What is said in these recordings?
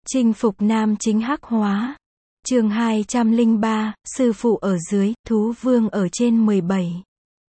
Chinh phục nam chính hắc hóa. Chương 203, sư phụ ở dưới, thú vương ở trên 17.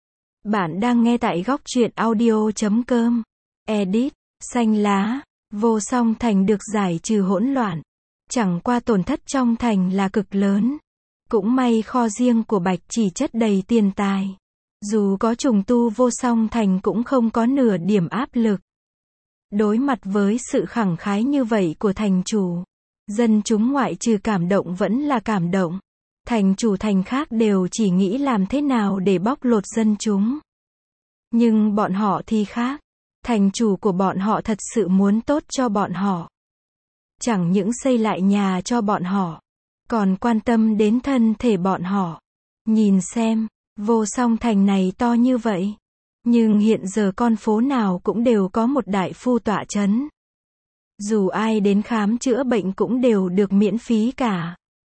Bạn đang nghe tại góc truyện audio.com. Edit, xanh lá, vô song thành được giải trừ hỗn loạn. Chẳng qua tổn thất trong thành là cực lớn. Cũng may kho riêng của Bạch chỉ chất đầy tiền tài. Dù có trùng tu vô song thành cũng không có nửa điểm áp lực. Đối mặt với sự khẳng khái như vậy của thành chủ, dân chúng ngoại trừ cảm động vẫn là cảm động. Thành chủ thành khác đều chỉ nghĩ làm thế nào để bóc lột dân chúng. Nhưng bọn họ thì khác. Thành chủ của bọn họ thật sự muốn tốt cho bọn họ. Chẳng những xây lại nhà cho bọn họ, còn quan tâm đến thân thể bọn họ. Nhìn xem, vô song thành này to như vậy. Nhưng hiện giờ con phố nào cũng đều có một đại phu tọa chấn. Dù ai đến khám chữa bệnh cũng đều được miễn phí cả.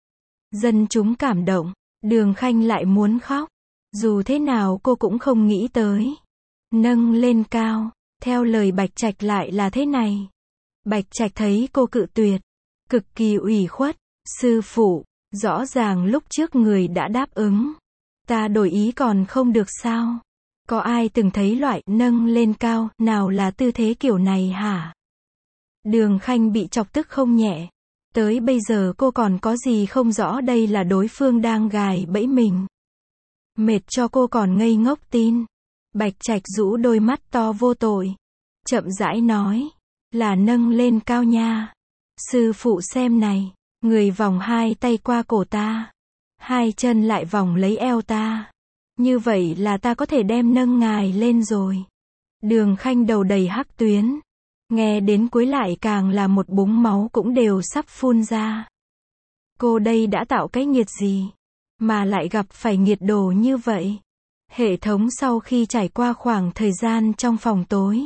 Dân chúng cảm động, Đường Khanh lại muốn khóc. Dù thế nào cô cũng không nghĩ tới. Nâng lên cao, theo lời Bạch Trạch lại là thế này. Bạch Trạch thấy cô cự tuyệt, cực kỳ ủy khuất. Sư phụ, rõ ràng lúc trước người đã đáp ứng. Ta đổi ý còn không được sao? Có ai từng thấy loại nâng lên cao nào là tư thế kiểu này hả? Đường Khanh bị chọc tức không nhẹ. Tới bây giờ cô còn có gì không rõ đây là đối phương đang gài bẫy mình. Mệt cho cô còn ngây ngốc tin. Bạch Trạch rũ đôi mắt to vô tội. Chậm rãi nói. Là nâng lên cao nha. Sư phụ xem này. Người vòng hai tay qua cổ ta. Hai chân lại vòng lấy eo ta. Như vậy là ta có thể đem nâng ngài lên rồi. Đường Khanh đầu đầy hắc tuyến. Nghe đến cuối lại càng là một búng máu cũng đều sắp phun ra. Cô đây đã tạo cái nghiệt gì? Mà lại gặp phải nghiệt đồ như vậy. Hệ thống sau khi trải qua khoảng thời gian trong phòng tối.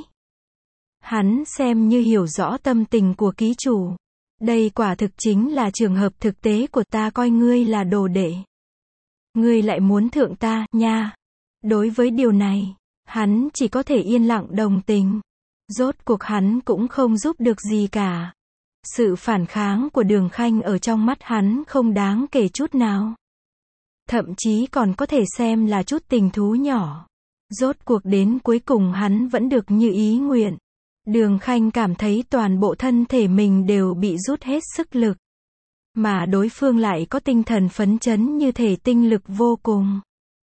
Hắn xem như hiểu rõ tâm tình của ký chủ. Đây quả thực chính là trường hợp thực tế của ta coi ngươi là đồ đệ. Ngươi lại muốn thượng ta, nha. Đối với điều này, hắn chỉ có thể yên lặng đồng tình. Rốt cuộc hắn cũng không giúp được gì cả. Sự phản kháng của Đường Khanh ở trong mắt hắn không đáng kể chút nào. Thậm chí còn có thể xem là chút tình thú nhỏ. Rốt cuộc đến cuối cùng hắn vẫn được như ý nguyện. Đường Khanh cảm thấy toàn bộ thân thể mình đều bị rút hết sức lực. Mà đối phương lại có tinh thần phấn chấn như thể tinh lực vô cùng.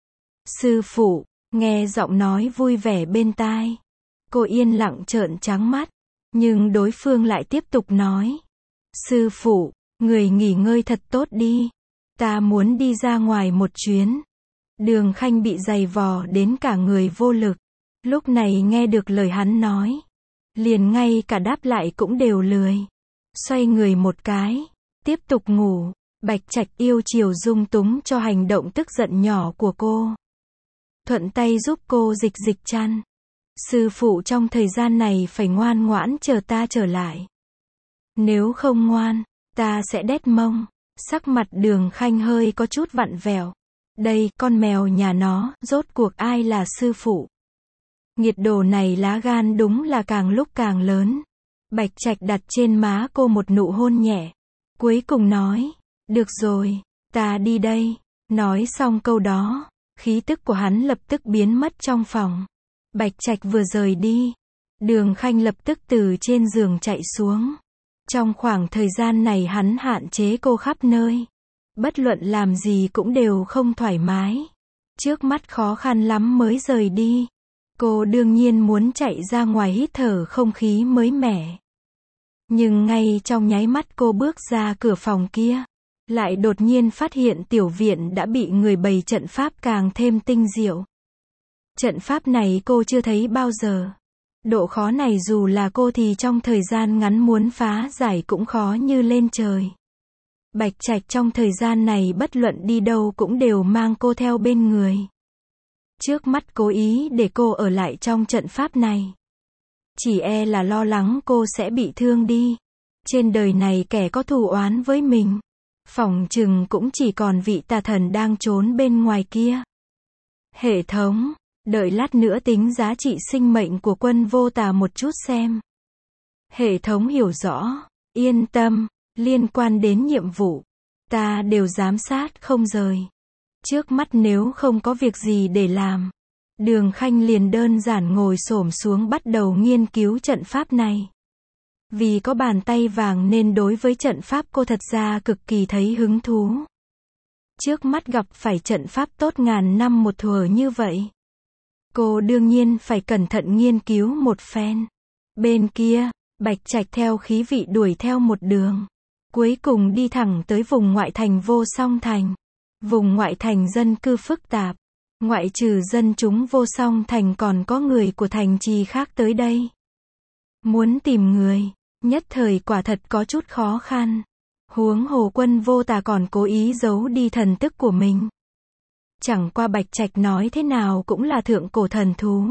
Sư phụ, nghe giọng nói vui vẻ bên tai. Cô yên lặng trợn trắng mắt. Nhưng đối phương lại tiếp tục nói. Sư phụ, người nghỉ ngơi thật tốt đi. Ta muốn đi ra ngoài một chuyến. Đường Khanh bị giày vò đến cả người vô lực. Lúc này nghe được lời hắn nói. Liền ngay cả đáp lại cũng đều lười. Xoay người một cái. Tiếp tục ngủ. Bạch Trạch yêu chiều dung túng cho hành động tức giận nhỏ của cô. Thuận tay giúp cô dịch chăn. Sư phụ trong thời gian này phải ngoan ngoãn chờ ta trở lại. Nếu không ngoan, ta sẽ đét mông. Sắc mặt Đường Khanh hơi có chút vặn vẹo. Đây, con mèo nhà nó, rốt cuộc ai là sư phụ? Nghiệt đồ này lá gan đúng là càng lúc càng lớn. Bạch Trạch đặt trên má cô một nụ hôn nhẹ. Cuối cùng nói, được rồi, ta đi đây. Nói xong câu đó, khí tức của hắn lập tức biến mất trong phòng. Bạch Trạch vừa rời đi, Đường Khanh lập tức từ trên giường chạy xuống. Trong khoảng thời gian này hắn hạn chế cô khắp nơi. Bất luận làm gì cũng đều không thoải mái. Trước mắt khó khăn lắm mới rời đi. Cô đương nhiên muốn chạy ra ngoài hít thở không khí mới mẻ. Nhưng ngay trong nháy mắt cô bước ra cửa phòng kia, lại đột nhiên phát hiện tiểu viện đã bị người bày trận pháp càng thêm tinh diệu. Trận pháp này cô chưa thấy bao giờ. Độ khó này dù là cô thì trong thời gian ngắn muốn phá giải cũng khó như lên trời. Bạch Trạch trong thời gian này bất luận đi đâu cũng đều mang cô theo bên người. Trước mắt cố ý để cô ở lại trong trận pháp này. Chỉ e là lo lắng cô sẽ bị thương đi. Trên đời này kẻ có thù oán với mình, phỏng chừng cũng chỉ còn vị tà thần đang trốn bên ngoài kia. Hệ thống, đợi lát nữa tính giá trị sinh mệnh của Quân Vô Tà một chút xem. Hệ thống hiểu rõ, yên tâm, liên quan đến nhiệm vụ, ta đều giám sát không rời. Trước mắt nếu không có việc gì để làm, Đường Khanh liền đơn giản ngồi xổm xuống bắt đầu nghiên cứu trận pháp này. Vì có bàn tay vàng nên đối với trận pháp cô thật ra cực kỳ thấy hứng thú. Trước mắt gặp phải trận pháp tốt ngàn năm một thuở như vậy, cô đương nhiên phải cẩn thận nghiên cứu một phen. Bên kia, Bạch Trạch theo khí vị đuổi theo một đường, cuối cùng đi thẳng tới vùng ngoại thành Vô Song Thành. Vùng ngoại thành dân cư phức tạp, ngoại trừ dân chúng Vô Song Thành còn có người của thành trì khác tới đây. Muốn tìm người, nhất thời quả thật có chút khó khăn. Huống hồ Quân Vô Tà còn cố ý giấu đi thần tức của mình. Chẳng qua Bạch Trạch nói thế nào cũng là thượng cổ thần thú.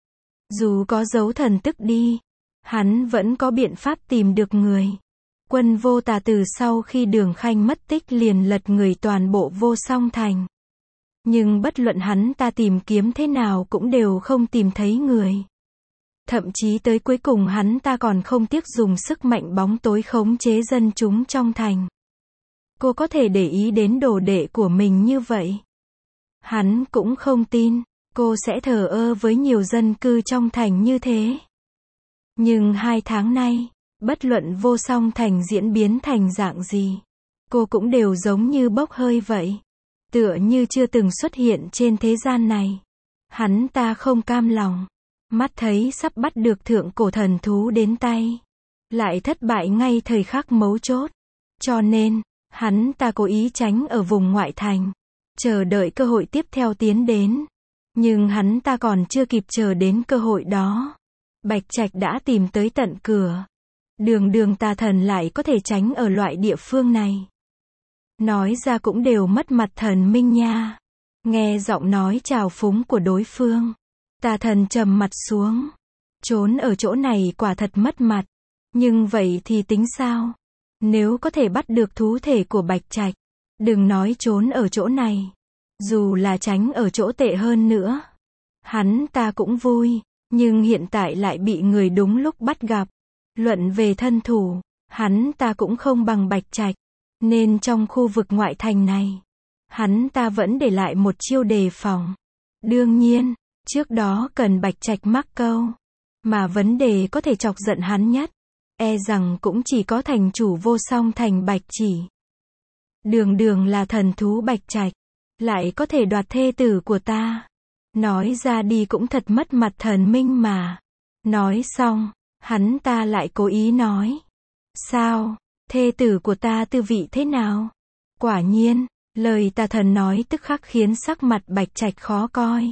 Dù có giấu thần tức đi, hắn vẫn có biện pháp tìm được người. Quân Vô Tà từ sau khi Đường Khanh mất tích liền lật người toàn bộ Vô Song Thành. Nhưng bất luận hắn ta tìm kiếm thế nào cũng đều không tìm thấy người. Thậm chí tới cuối cùng hắn ta còn không tiếc dùng sức mạnh bóng tối khống chế dân chúng trong thành. Cô có thể để ý đến đồ đệ của mình như vậy? Hắn cũng không tin, cô sẽ thờ ơ với nhiều dân cư trong thành như thế. Nhưng 2 tháng nay, bất luận Vô Song Thành diễn biến thành dạng gì, cô cũng đều giống như bốc hơi vậy. Tựa như chưa từng xuất hiện trên thế gian này. Hắn ta không cam lòng. Mắt thấy sắp bắt được thượng cổ thần thú đến tay, lại thất bại ngay thời khắc mấu chốt. Cho nên, hắn ta cố ý tránh ở vùng ngoại thành, chờ đợi cơ hội tiếp theo tiến đến. Nhưng hắn ta còn chưa kịp chờ đến cơ hội đó, Bạch Trạch đã tìm tới tận cửa. Đường tà thần lại có thể tránh ở loại địa phương này. Nói ra cũng đều mất mặt thần minh nha. Nghe giọng nói trào phúng của đối phương, tà thần trầm mặt xuống. Trốn ở chỗ này quả thật mất mặt. Nhưng vậy thì tính sao? Nếu có thể bắt được thú thể của Bạch Trạch, đừng nói trốn ở chỗ này, dù là tránh ở chỗ tệ hơn nữa, hắn ta cũng vui. Nhưng hiện tại lại bị người đúng lúc bắt gặp. Luận về thân thủ, hắn ta cũng không bằng Bạch Trạch. Nên trong khu vực ngoại thành này, hắn ta vẫn để lại một chiêu đề phòng. Đương nhiên, trước đó cần Bạch Trạch mắc câu. Mà vấn đề có thể chọc giận hắn nhất, e rằng cũng chỉ có thành chủ Vô Song Thành Bạch Chỉ. Đường là thần thú Bạch Trạch, lại có thể đoạt thê tử của ta. Nói ra đi cũng thật mất mặt thần minh mà. Nói xong, hắn ta lại cố ý nói. Sao, thê tử của ta tư vị thế nào? Quả nhiên, lời tà thần nói tức khắc khiến sắc mặt Bạch Trạch khó coi.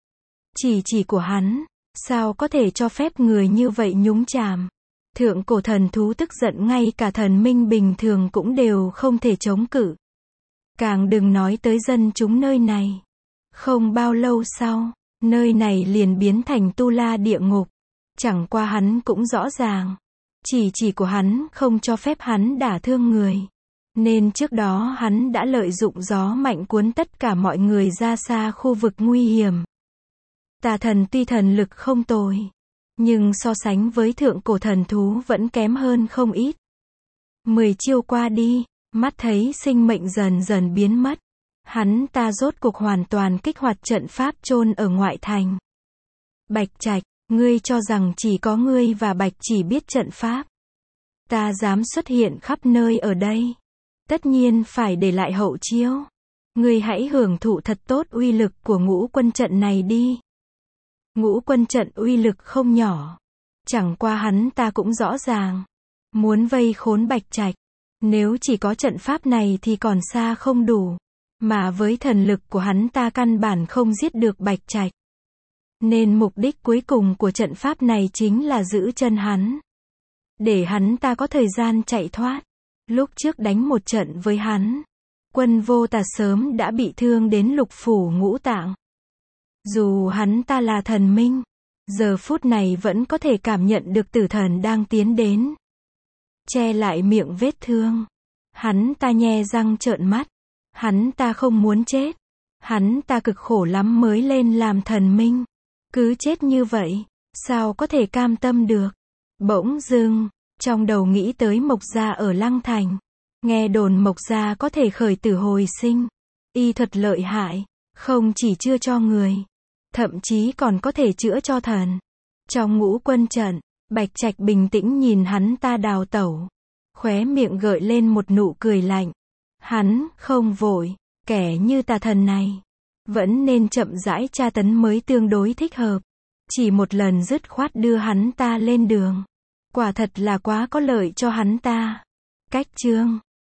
Chỉ của hắn, sao có thể cho phép người như vậy nhúng chàm? Thượng cổ thần thú tức giận ngay cả thần minh bình thường cũng đều không thể chống cự. Càng đừng nói tới dân chúng nơi này. Không bao lâu sau, nơi này liền biến thành tu la địa ngục. Chẳng qua hắn cũng rõ ràng. Chỉ của hắn không cho phép hắn đả thương người. Nên trước đó hắn đã lợi dụng gió mạnh cuốn tất cả mọi người ra xa khu vực nguy hiểm. Tà thần tuy thần lực không tồi, nhưng so sánh với thượng cổ thần thú vẫn kém hơn không ít. 10 chiêu qua đi, mắt thấy sinh mệnh dần dần biến mất. Hắn ta rốt cuộc hoàn toàn kích hoạt trận pháp chôn ở ngoại thành. Bạch Trạch, ngươi cho rằng chỉ có ngươi và Bạch Chỉ biết trận pháp. Ta dám xuất hiện khắp nơi ở đây. Tất nhiên phải để lại hậu chiêu. Ngươi hãy hưởng thụ thật tốt uy lực của ngũ quân trận này đi. Ngũ quân trận uy lực không nhỏ. Chẳng qua hắn ta cũng rõ ràng. Muốn vây khốn Bạch Trạch, nếu chỉ có trận pháp này thì còn xa không đủ. Mà với thần lực của hắn ta căn bản không giết được Bạch Trạch. Nên mục đích cuối cùng của trận pháp này chính là giữ chân hắn. Để hắn ta có thời gian chạy thoát. Lúc trước đánh một trận với hắn, Quân Vô Tà sớm đã bị thương đến lục phủ ngũ tạng. Dù hắn ta là thần minh, giờ phút này vẫn có thể cảm nhận được tử thần đang tiến đến. Che lại miệng vết thương. Hắn ta nhe răng trợn mắt. Hắn ta không muốn chết. Hắn ta cực khổ lắm mới lên làm thần minh. Cứ chết như vậy, sao có thể cam tâm được? Bỗng dưng, Trong đầu nghĩ tới Mộc gia ở Lăng Thành. Nghe đồn Mộc gia có thể khởi tử hồi sinh. Y thuật lợi hại. Không chỉ chữa cho người. Thậm chí còn có thể chữa cho thần. Trong Ngũ Quân trận, Bạch Trạch bình tĩnh nhìn hắn ta đào tẩu. Khóe miệng gợi lên một nụ cười lạnh. Hắn không vội. Kẻ như tà thần này. Vẫn nên chậm rãi tra tấn mới tương đối thích hợp. Chỉ một lần dứt khoát đưa hắn ta lên đường. Quả thật là quá có lợi cho hắn ta. Cách chương